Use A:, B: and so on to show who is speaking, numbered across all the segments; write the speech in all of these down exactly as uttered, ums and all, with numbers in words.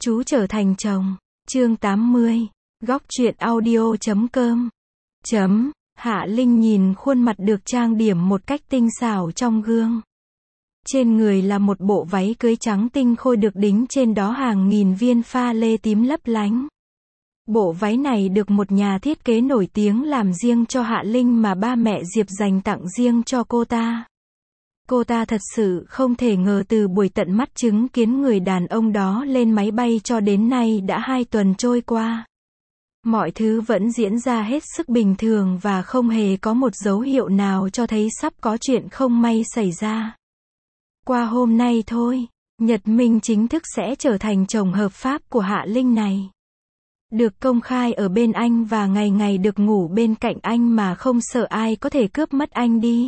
A: Chú trở thành chồng. Chương tám mươi. Góc truyện audio chấm com. Chấm. Hạ Linh nhìn khuôn mặt được trang điểm một cách tinh xảo trong gương. Trên người là một bộ váy cưới trắng tinh khôi được đính trên đó hàng nghìn viên pha lê tím lấp lánh. Bộ váy này được một nhà thiết kế nổi tiếng làm riêng cho Hạ Linh mà ba mẹ Diệp dành tặng riêng cho cô ta. Cô ta thật sự không thể ngờ từ buổi tận mắt chứng kiến người đàn ông đó lên máy bay cho đến nay đã hai tuần trôi qua. Mọi thứ vẫn diễn ra hết sức bình thường và không hề có một dấu hiệu nào cho thấy sắp có chuyện không may xảy ra. Qua hôm nay thôi, Nhật Minh chính thức sẽ trở thành chồng hợp pháp của Hạ Linh này. Được công khai ở bên anh và ngày ngày được ngủ bên cạnh anh mà không sợ ai có thể cướp mất anh đi.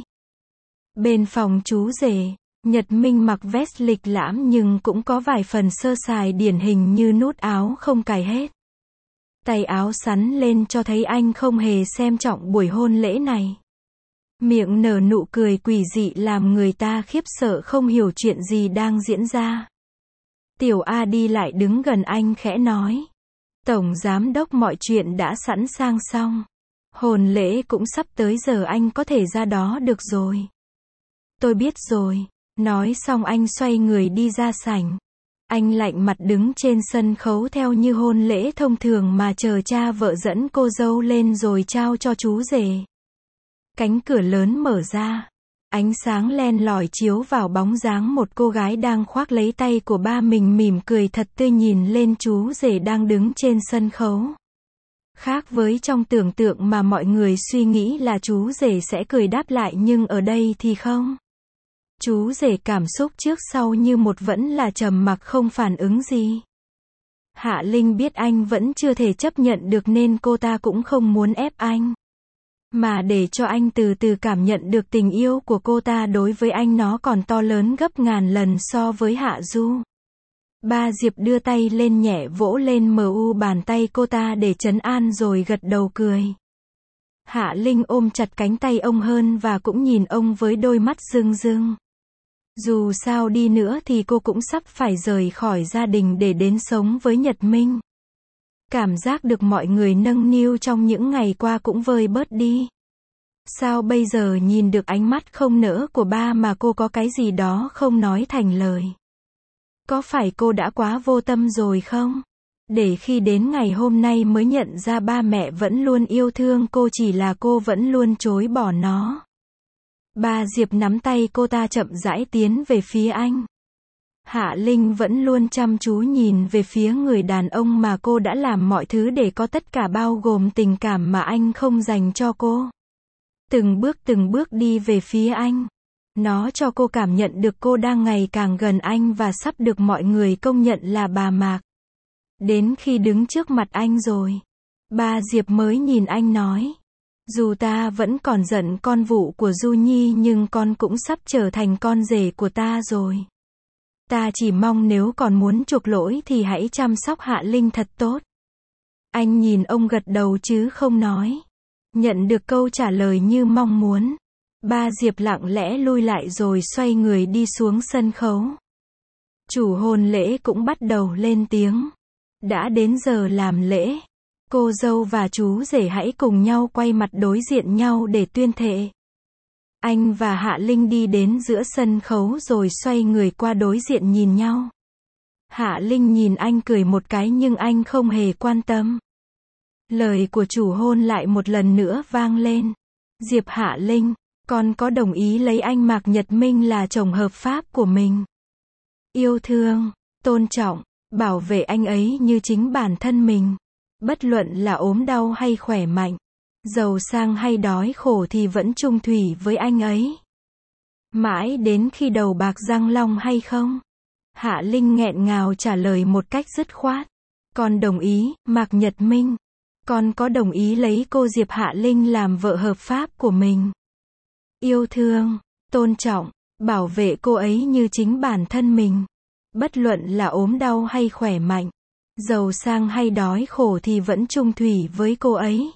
A: Bên phòng chú rể, Nhật Minh mặc vest lịch lãm nhưng cũng có vài phần sơ sài điển hình như nút áo không cài hết. Tay áo sắn lên cho thấy anh không hề xem trọng buổi hôn lễ này. Miệng nở nụ cười quỷ dị làm người ta khiếp sợ không hiểu chuyện gì đang diễn ra. Tiểu A đi lại đứng gần anh khẽ nói. Tổng giám đốc mọi chuyện đã sẵn sàng xong. Hôn lễ cũng sắp tới giờ anh có thể ra đó được rồi. Tôi biết rồi. Nói xong anh xoay người đi ra sảnh. Anh lạnh mặt đứng trên sân khấu theo như hôn lễ thông thường mà chờ cha vợ dẫn cô dâu lên rồi trao cho chú rể. Cánh cửa lớn mở ra. Ánh sáng len lỏi chiếu vào bóng dáng một cô gái đang khoác lấy tay của ba mình mỉm cười thật tươi nhìn lên chú rể đang đứng trên sân khấu. Khác với trong tưởng tượng mà mọi người suy nghĩ là chú rể sẽ cười đáp lại nhưng ở đây thì không. Chú rể cảm xúc trước sau như một vẫn là trầm mặc không phản ứng gì. Hạ Linh biết anh vẫn chưa thể chấp nhận được nên cô ta cũng không muốn ép anh. Mà để cho anh từ từ cảm nhận được tình yêu của cô ta đối với anh nó còn to lớn gấp ngàn lần so với Hạ Du. Ba Diệp đưa tay lên nhẹ vỗ lên mờ u bàn tay cô ta để trấn an rồi gật đầu cười. Hạ Linh ôm chặt cánh tay ông hơn và cũng nhìn ông với đôi mắt rưng rưng. Dù sao đi nữa thì cô cũng sắp phải rời khỏi gia đình để đến sống với Nhật Minh. Cảm giác được mọi người nâng niu trong những ngày qua cũng vơi bớt đi. Sao bây giờ nhìn được ánh mắt không nỡ của ba mà cô có cái gì đó không nói thành lời? Có phải cô đã quá vô tâm rồi không? Để khi đến ngày hôm nay mới nhận ra ba mẹ vẫn luôn yêu thương cô chỉ là cô vẫn luôn chối bỏ nó. Ba Diệp nắm tay cô ta chậm rãi tiến về phía anh. Hạ Linh vẫn luôn chăm chú nhìn về phía người đàn ông mà cô đã làm mọi thứ để có tất cả bao gồm tình cảm mà anh không dành cho cô. Từng bước từng bước đi về phía anh. Nó cho cô cảm nhận được cô đang ngày càng gần anh và sắp được mọi người công nhận là bà Mạc. Đến khi đứng trước mặt anh rồi, ba Diệp mới nhìn anh nói. Dù ta vẫn còn giận con vụ của Du Nhi nhưng con cũng sắp trở thành con rể của ta rồi. Ta chỉ mong nếu còn muốn chuộc lỗi thì hãy chăm sóc Hạ Linh thật tốt. Anh nhìn ông gật đầu chứ không nói. Nhận được câu trả lời như mong muốn. Ba Diệp lặng lẽ lui lại rồi xoay người đi xuống sân khấu. Chủ hôn lễ cũng bắt đầu lên tiếng. Đã đến giờ làm lễ. Cô dâu và chú rể hãy cùng nhau quay mặt đối diện nhau để tuyên thệ. Anh và Hạ Linh đi đến giữa sân khấu rồi xoay người qua đối diện nhìn nhau. Hạ Linh nhìn anh cười một cái nhưng anh không hề quan tâm. Lời của chủ hôn lại một lần nữa vang lên. Diệp Hạ Linh, con có đồng ý lấy anh Mạc Nhật Minh là chồng hợp pháp của mình? Yêu thương, tôn trọng, bảo vệ anh ấy như chính bản thân mình. Bất luận là ốm đau hay khỏe mạnh, giàu sang hay đói khổ thì vẫn chung thủy với anh ấy. Mãi đến khi đầu bạc răng long hay không? Hạ Linh nghẹn ngào trả lời một cách dứt khoát. Con đồng ý, Mạc Nhật Minh. Con có đồng ý lấy cô Diệp Hạ Linh làm vợ hợp pháp của mình. Yêu thương, tôn trọng, bảo vệ cô ấy như chính bản thân mình. Bất luận là ốm đau hay khỏe mạnh, giàu sang hay đói khổ thì vẫn chung thủy với cô ấy.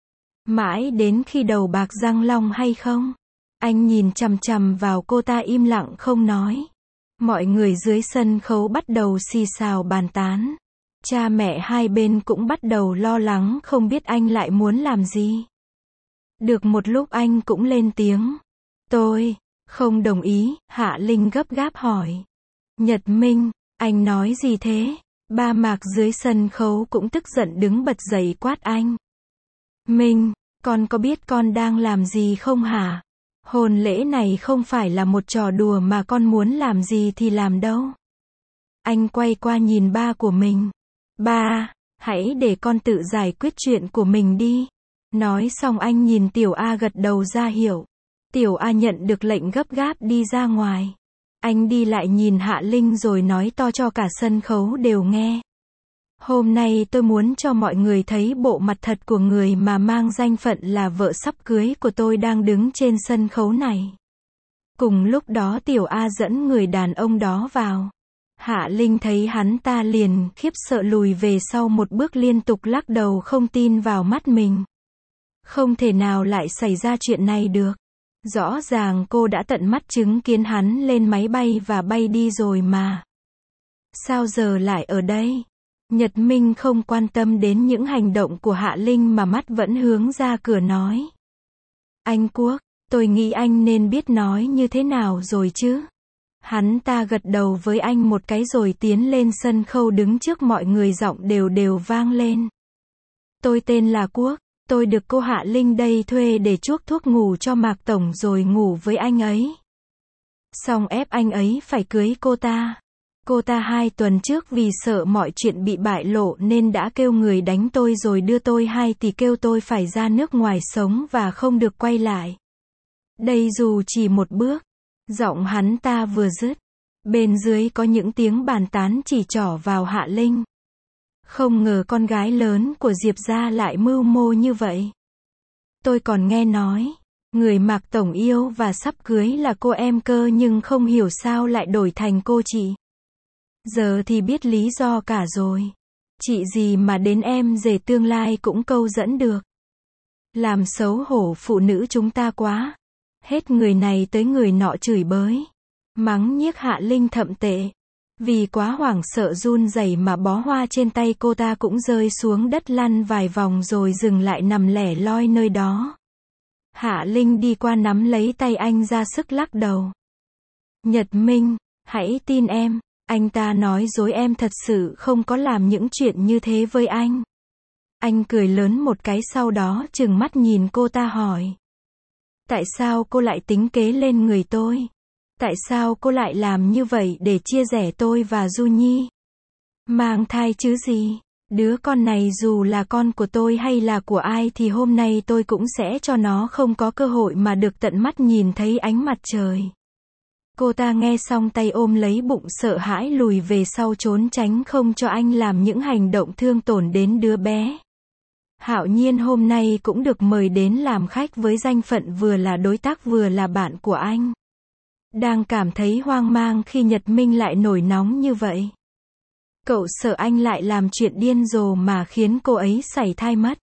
A: Mãi đến khi đầu bạc răng long hay không? Anh nhìn chằm chằm vào cô ta im lặng không nói. Mọi người dưới sân khấu bắt đầu xì xào bàn tán. Cha mẹ hai bên cũng bắt đầu lo lắng không biết anh lại muốn làm gì. Được một lúc anh cũng lên tiếng. Tôi không đồng ý, Hạ Linh gấp gáp hỏi. Nhật Minh, anh nói gì thế? Ba Mạc dưới sân khấu cũng tức giận đứng bật dậy quát anh. Minh, con có biết con đang làm gì không hả? Hôn lễ này không phải là một trò đùa mà con muốn làm gì thì làm đâu. Anh quay qua nhìn ba của mình. Ba, hãy để con tự giải quyết chuyện của mình đi. Nói xong anh nhìn Tiểu A gật đầu ra hiệu. Tiểu A nhận được lệnh gấp gáp đi ra ngoài. Anh đi lại nhìn Hạ Linh rồi nói to cho cả sân khấu đều nghe. Hôm nay tôi muốn cho mọi người thấy bộ mặt thật của người mà mang danh phận là vợ sắp cưới của tôi đang đứng trên sân khấu này. Cùng lúc đó Tiểu A dẫn người đàn ông đó vào. Hạ Linh thấy hắn ta liền khiếp sợ lùi về sau một bước liên tục lắc đầu không tin vào mắt mình. Không thể nào lại xảy ra chuyện này được. Rõ ràng cô đã tận mắt chứng kiến hắn lên máy bay và bay đi rồi mà. Sao giờ lại ở đây? Nhật Minh không quan tâm đến những hành động của Hạ Linh mà mắt vẫn hướng ra cửa nói. Anh Quốc, tôi nghĩ anh nên biết nói như thế nào rồi chứ. Hắn ta gật đầu với anh một cái rồi tiến lên sân khấu đứng trước mọi người giọng đều đều vang lên. Tôi tên là Quốc, tôi được cô Hạ Linh đây thuê để chuốc thuốc ngủ cho Mạc Tổng rồi ngủ với anh ấy. Xong ép anh ấy phải cưới cô ta. Cô ta hai tuần trước vì sợ mọi chuyện bị bại lộ nên đã kêu người đánh tôi rồi đưa tôi hai tỷ kêu tôi phải ra nước ngoài sống và không được quay lại. Đây dù chỉ một bước. Giọng hắn ta vừa dứt. Bên dưới có những tiếng bàn tán chỉ trỏ vào Hạ Linh. Không ngờ con gái lớn của Diệp gia lại mưu mô như vậy. Tôi còn nghe nói, người Mạc Tổng yêu và sắp cưới là cô em cơ nhưng không hiểu sao lại đổi thành cô chị. Giờ thì biết lý do cả rồi. Chị gì mà đến em rể tương lai cũng câu dẫn được. Làm xấu hổ phụ nữ chúng ta quá. Hết người này tới người nọ chửi bới. Mắng nhiếc Hạ Linh thậm tệ. Vì quá hoảng sợ run rẩy mà bó hoa trên tay cô ta cũng rơi xuống đất lăn vài vòng rồi dừng lại nằm lẻ loi nơi đó. Hạ Linh đi qua nắm lấy tay anh ra sức lắc đầu. Nhật Minh, hãy tin em, anh ta nói dối em thật sự không có làm những chuyện như thế với anh. Anh cười lớn một cái sau đó trừng mắt nhìn cô ta hỏi. Tại sao cô lại tính kế lên người tôi? Tại sao cô lại làm như vậy để chia rẽ tôi và Du Nhi? Mang thai chứ gì? Đứa con này dù là con của tôi hay là của ai thì hôm nay tôi cũng sẽ cho nó không có cơ hội mà được tận mắt nhìn thấy ánh mặt trời. Cô ta nghe xong tay ôm lấy bụng sợ hãi lùi về sau trốn tránh không cho anh làm những hành động thương tổn đến đứa bé. Hạo Nhiên hôm nay cũng được mời đến làm khách với danh phận vừa là đối tác vừa là bạn của anh. Đang cảm thấy hoang mang khi Nhật Minh lại nổi nóng như vậy. Cậu sợ anh lại làm chuyện điên rồ mà khiến cô ấy sảy thai mất.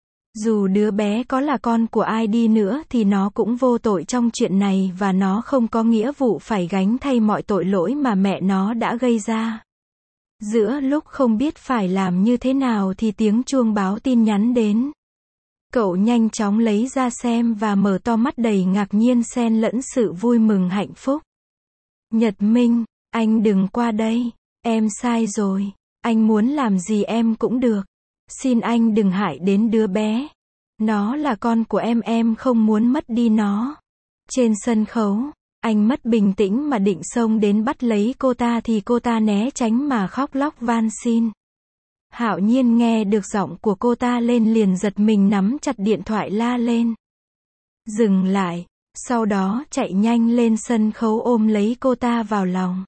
A: Dù đứa bé có là con của ai đi nữa thì nó cũng vô tội trong chuyện này và nó không có nghĩa vụ phải gánh thay mọi tội lỗi mà mẹ nó đã gây ra. Giữa lúc không biết phải làm như thế nào thì tiếng chuông báo tin nhắn đến. Cậu nhanh chóng lấy ra xem và mở to mắt đầy ngạc nhiên xen lẫn sự vui mừng hạnh phúc. Nhật Minh, anh đừng qua đây. Em sai rồi. Anh muốn làm gì em cũng được. Xin anh đừng hại đến đứa bé. Nó là con của em, em không muốn mất đi nó. Trên sân khấu, anh mất bình tĩnh mà định xông đến bắt lấy cô ta thì cô ta né tránh mà khóc lóc van xin. Hạo Nhiên nghe được giọng của cô ta lên liền giật mình nắm chặt điện thoại la lên. Dừng lại, sau đó chạy nhanh lên sân khấu ôm lấy cô ta vào lòng.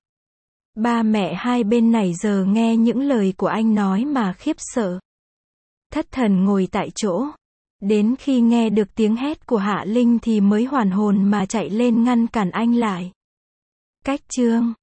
A: Ba mẹ hai bên này giờ nghe những lời của anh nói mà khiếp sợ. Thất thần ngồi tại chỗ. Đến khi nghe được tiếng hét của Hạ Linh thì mới hoàn hồn mà chạy lên ngăn cản anh lại. Cách chương